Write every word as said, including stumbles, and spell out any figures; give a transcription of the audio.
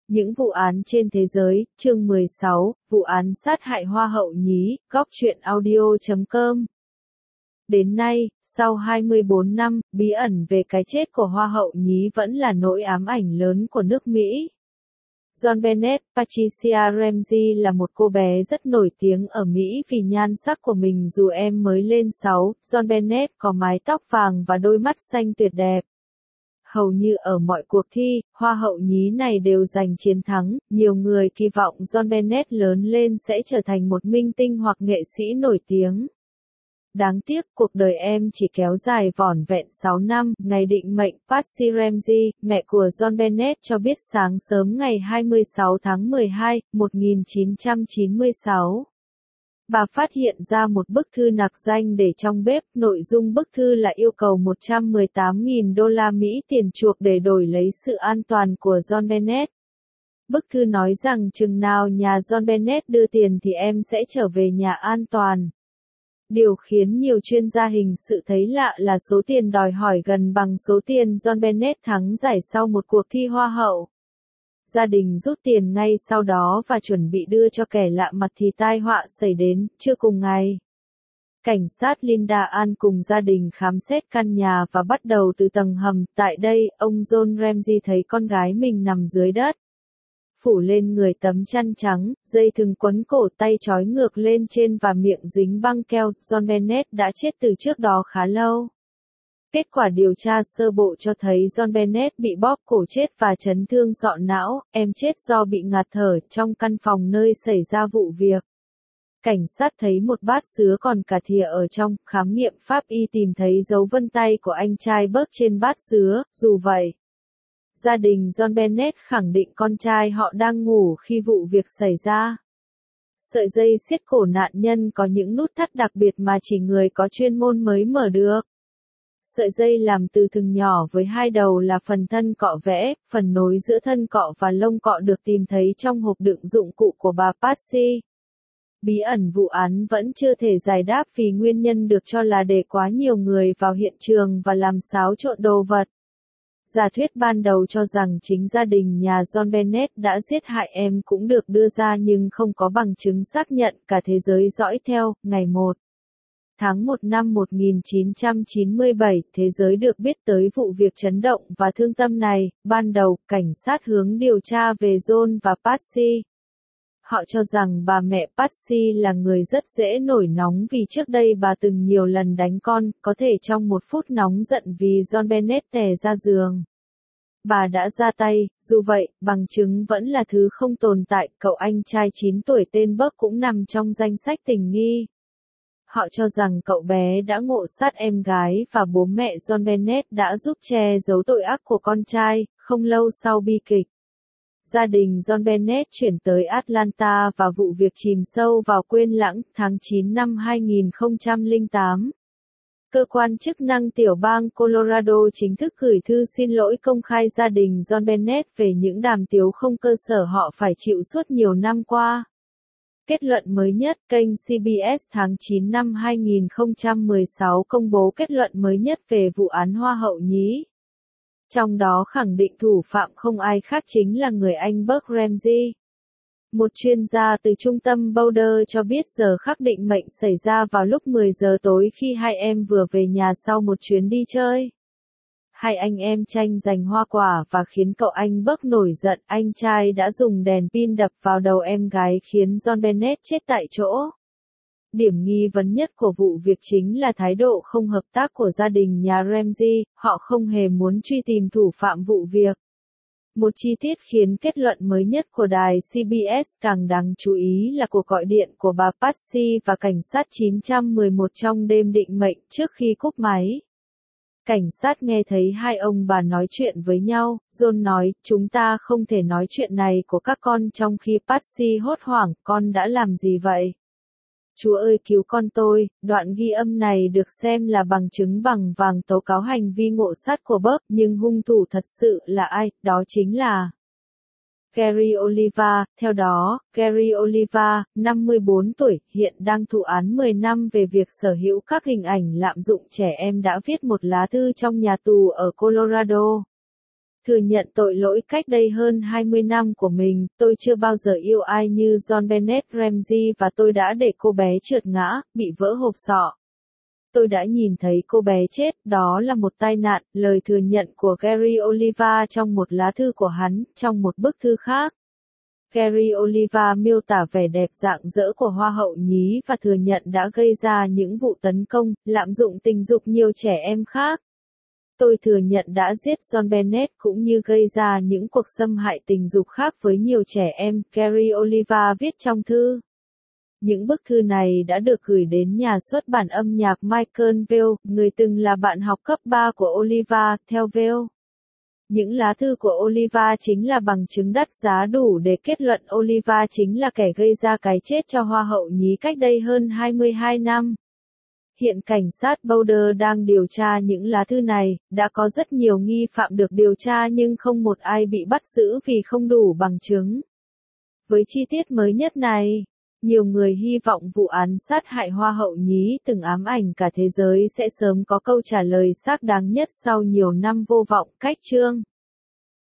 Những vụ án trên thế giới, chương mười sáu, vụ án sát hại Hoa hậu nhí, góc truyện audio chấm com. Đến nay, sau hai mươi bốn năm, bí ẩn về cái chết của Hoa hậu nhí vẫn là nỗi ám ảnh lớn của nước Mỹ. John Bennett, Patricia Ramsey là một cô bé rất nổi tiếng ở Mỹ vì nhan sắc của mình dù em mới lên sáu, John Bennett có mái tóc vàng và đôi mắt xanh tuyệt đẹp. Hầu như ở mọi cuộc thi, Hoa hậu nhí này đều giành chiến thắng, nhiều người kỳ vọng John Bennett lớn lên sẽ trở thành một minh tinh hoặc nghệ sĩ nổi tiếng. Đáng tiếc, cuộc đời em chỉ kéo dài vỏn vẹn sáu năm, ngày định mệnh, Patsy Ramsey, mẹ của John Bennett cho biết sáng sớm ngày hai mươi sáu tháng mười hai, một nghìn chín trăm chín mươi sáu. Bà phát hiện ra một bức thư nạc danh để trong bếp, nội dung bức thư là yêu cầu một trăm mười tám nghìn đô la Mỹ tiền chuộc để đổi lấy sự an toàn của John Bennett. Bức thư nói rằng chừng nào nhà John Bennett đưa tiền thì em sẽ trở về nhà an toàn. Điều khiến nhiều chuyên gia hình sự thấy lạ là số tiền đòi hỏi gần bằng số tiền John Bennett thắng giải sau một cuộc thi Hoa hậu. Gia đình rút tiền ngay sau đó và chuẩn bị đưa cho kẻ lạ mặt thì tai họa xảy đến, chưa cùng ngày. Cảnh sát Linda Ann cùng gia đình khám xét căn nhà và bắt đầu từ tầng hầm, tại đây, ông John Ramsey thấy con gái mình nằm dưới đất. Phủ lên người tấm chăn trắng, dây thừng quấn cổ, tay trói ngược lên trên và miệng dính băng keo, John Bennett đã chết từ trước đó khá lâu. Kết quả điều tra sơ bộ cho thấy John Bennett bị bóp cổ chết và chấn thương sọ não, em chết do bị ngạt thở trong căn phòng nơi xảy ra vụ việc. Cảnh sát thấy một bát sứa còn cả thìa ở trong, khám nghiệm pháp y tìm thấy dấu vân tay của anh trai Burke trên bát sứa, dù vậy. Gia đình John Bennett khẳng định con trai họ đang ngủ khi vụ việc xảy ra. Sợi dây siết cổ nạn nhân có những nút thắt đặc biệt mà chỉ người có chuyên môn mới mở được. Sợi dây làm từ thừng nhỏ với hai đầu là phần thân cọ vẽ, phần nối giữa thân cọ và lông cọ được tìm thấy trong hộp đựng dụng cụ của bà Patsy. Bí ẩn vụ án vẫn chưa thể giải đáp vì nguyên nhân được cho là để quá nhiều người vào hiện trường và làm xáo trộn đồ vật. Giả thuyết ban đầu cho rằng chính gia đình nhà John Bennett đã giết hại em cũng được đưa ra nhưng không có bằng chứng xác nhận. Cả thế giới dõi theo. Ngày một tháng một năm một nghìn chín trăm chín mươi bảy, thế giới được biết tới vụ việc chấn động và thương tâm này. Ban đầu, cảnh sát hướng điều tra về John và Patsy. Họ cho rằng bà mẹ Patsy là người rất dễ nổi nóng vì trước đây bà từng nhiều lần đánh con, có thể trong một phút nóng giận vì John Bennett tè ra giường. Bà đã ra tay, dù vậy, bằng chứng vẫn là thứ không tồn tại, cậu anh trai chín tuổi tên Burke cũng nằm trong danh sách tình nghi. Họ cho rằng cậu bé đã ngộ sát em gái và bố mẹ John Bennett đã giúp che giấu tội ác của con trai, không lâu sau bi kịch. Gia đình John Bennett chuyển tới Atlanta và vụ việc chìm sâu vào quên lãng. Tháng chín năm hai nghìn không trăm lẻ tám. Cơ quan chức năng tiểu bang Colorado chính thức gửi thư xin lỗi công khai gia đình John Bennett về những đàm tiếu không cơ sở họ phải chịu suốt nhiều năm qua. Kết luận mới nhất, kênh xê bê ét tháng chín năm hai nghìn không trăm mười sáu công bố kết luận mới nhất về vụ án Hoa hậu nhí. Trong đó khẳng định thủ phạm không ai khác chính là người anh Burke Ramsey. Một chuyên gia từ trung tâm Boulder cho biết giờ khắc định mệnh xảy ra vào lúc mười giờ tối khi hai em vừa về nhà sau một chuyến đi chơi. Hai anh em tranh giành hoa quả và khiến cậu anh Burke nổi giận, anh trai đã dùng đèn pin đập vào đầu em gái khiến John Bennett chết tại chỗ. Điểm nghi vấn nhất của vụ việc chính là thái độ không hợp tác của gia đình nhà Ramsey, họ không hề muốn truy tìm thủ phạm vụ việc. Một chi tiết khiến kết luận mới nhất của đài xê bê ét càng đáng chú ý là cuộc gọi điện của bà Patsy và cảnh sát chín trăm mười một trong đêm định mệnh trước khi cúp máy. Cảnh sát nghe thấy hai ông bà nói chuyện với nhau, John nói, chúng ta không thể nói chuyện này của các con trong khi Patsy hốt hoảng, con đã làm gì vậy? Chúa ơi cứu con tôi, đoạn ghi âm này được xem là bằng chứng bằng vàng tố cáo hành vi ngộ sát của Burke, nhưng hung thủ thật sự là ai, đó chính là Gary Oliva. Theo đó, Gary Oliva, năm mươi bốn tuổi, hiện đang thụ án mười năm về việc sở hữu các hình ảnh lạm dụng trẻ em đã viết một lá thư trong nhà tù ở Colorado. Thừa nhận tội lỗi cách đây hơn hai mươi năm của mình, tôi chưa bao giờ yêu ai như John Bennett Ramsey và tôi đã để cô bé trượt ngã, bị vỡ hộp sọ. Tôi đã nhìn thấy cô bé chết, đó là một tai nạn, lời thừa nhận của Gary Oliva trong một lá thư của hắn, trong một bức thư khác. Gary Oliva miêu tả vẻ đẹp rạng rỡ của Hoa hậu nhí và thừa nhận đã gây ra những vụ tấn công, lạm dụng tình dục nhiều trẻ em khác. Tôi thừa nhận đã giết John Bennett cũng như gây ra những cuộc xâm hại tình dục khác với nhiều trẻ em, Gary Oliva viết trong thư. Những bức thư này đã được gửi đến nhà xuất bản âm nhạc Michael Vale, người từng là bạn học cấp ba của Oliva, theo Vale. Những lá thư của Oliva chính là bằng chứng đắt giá đủ để kết luận Oliva chính là kẻ gây ra cái chết cho Hoa hậu nhí cách đây hơn hai mươi hai năm. Hiện cảnh sát Boulder đang điều tra những lá thư này, đã có rất nhiều nghi phạm được điều tra nhưng không một ai bị bắt giữ vì không đủ bằng chứng. Với chi tiết mới nhất này, nhiều người hy vọng vụ án sát hại Hoa hậu nhí từng ám ảnh cả thế giới sẽ sớm có câu trả lời xác đáng nhất sau nhiều năm vô vọng. Cách chương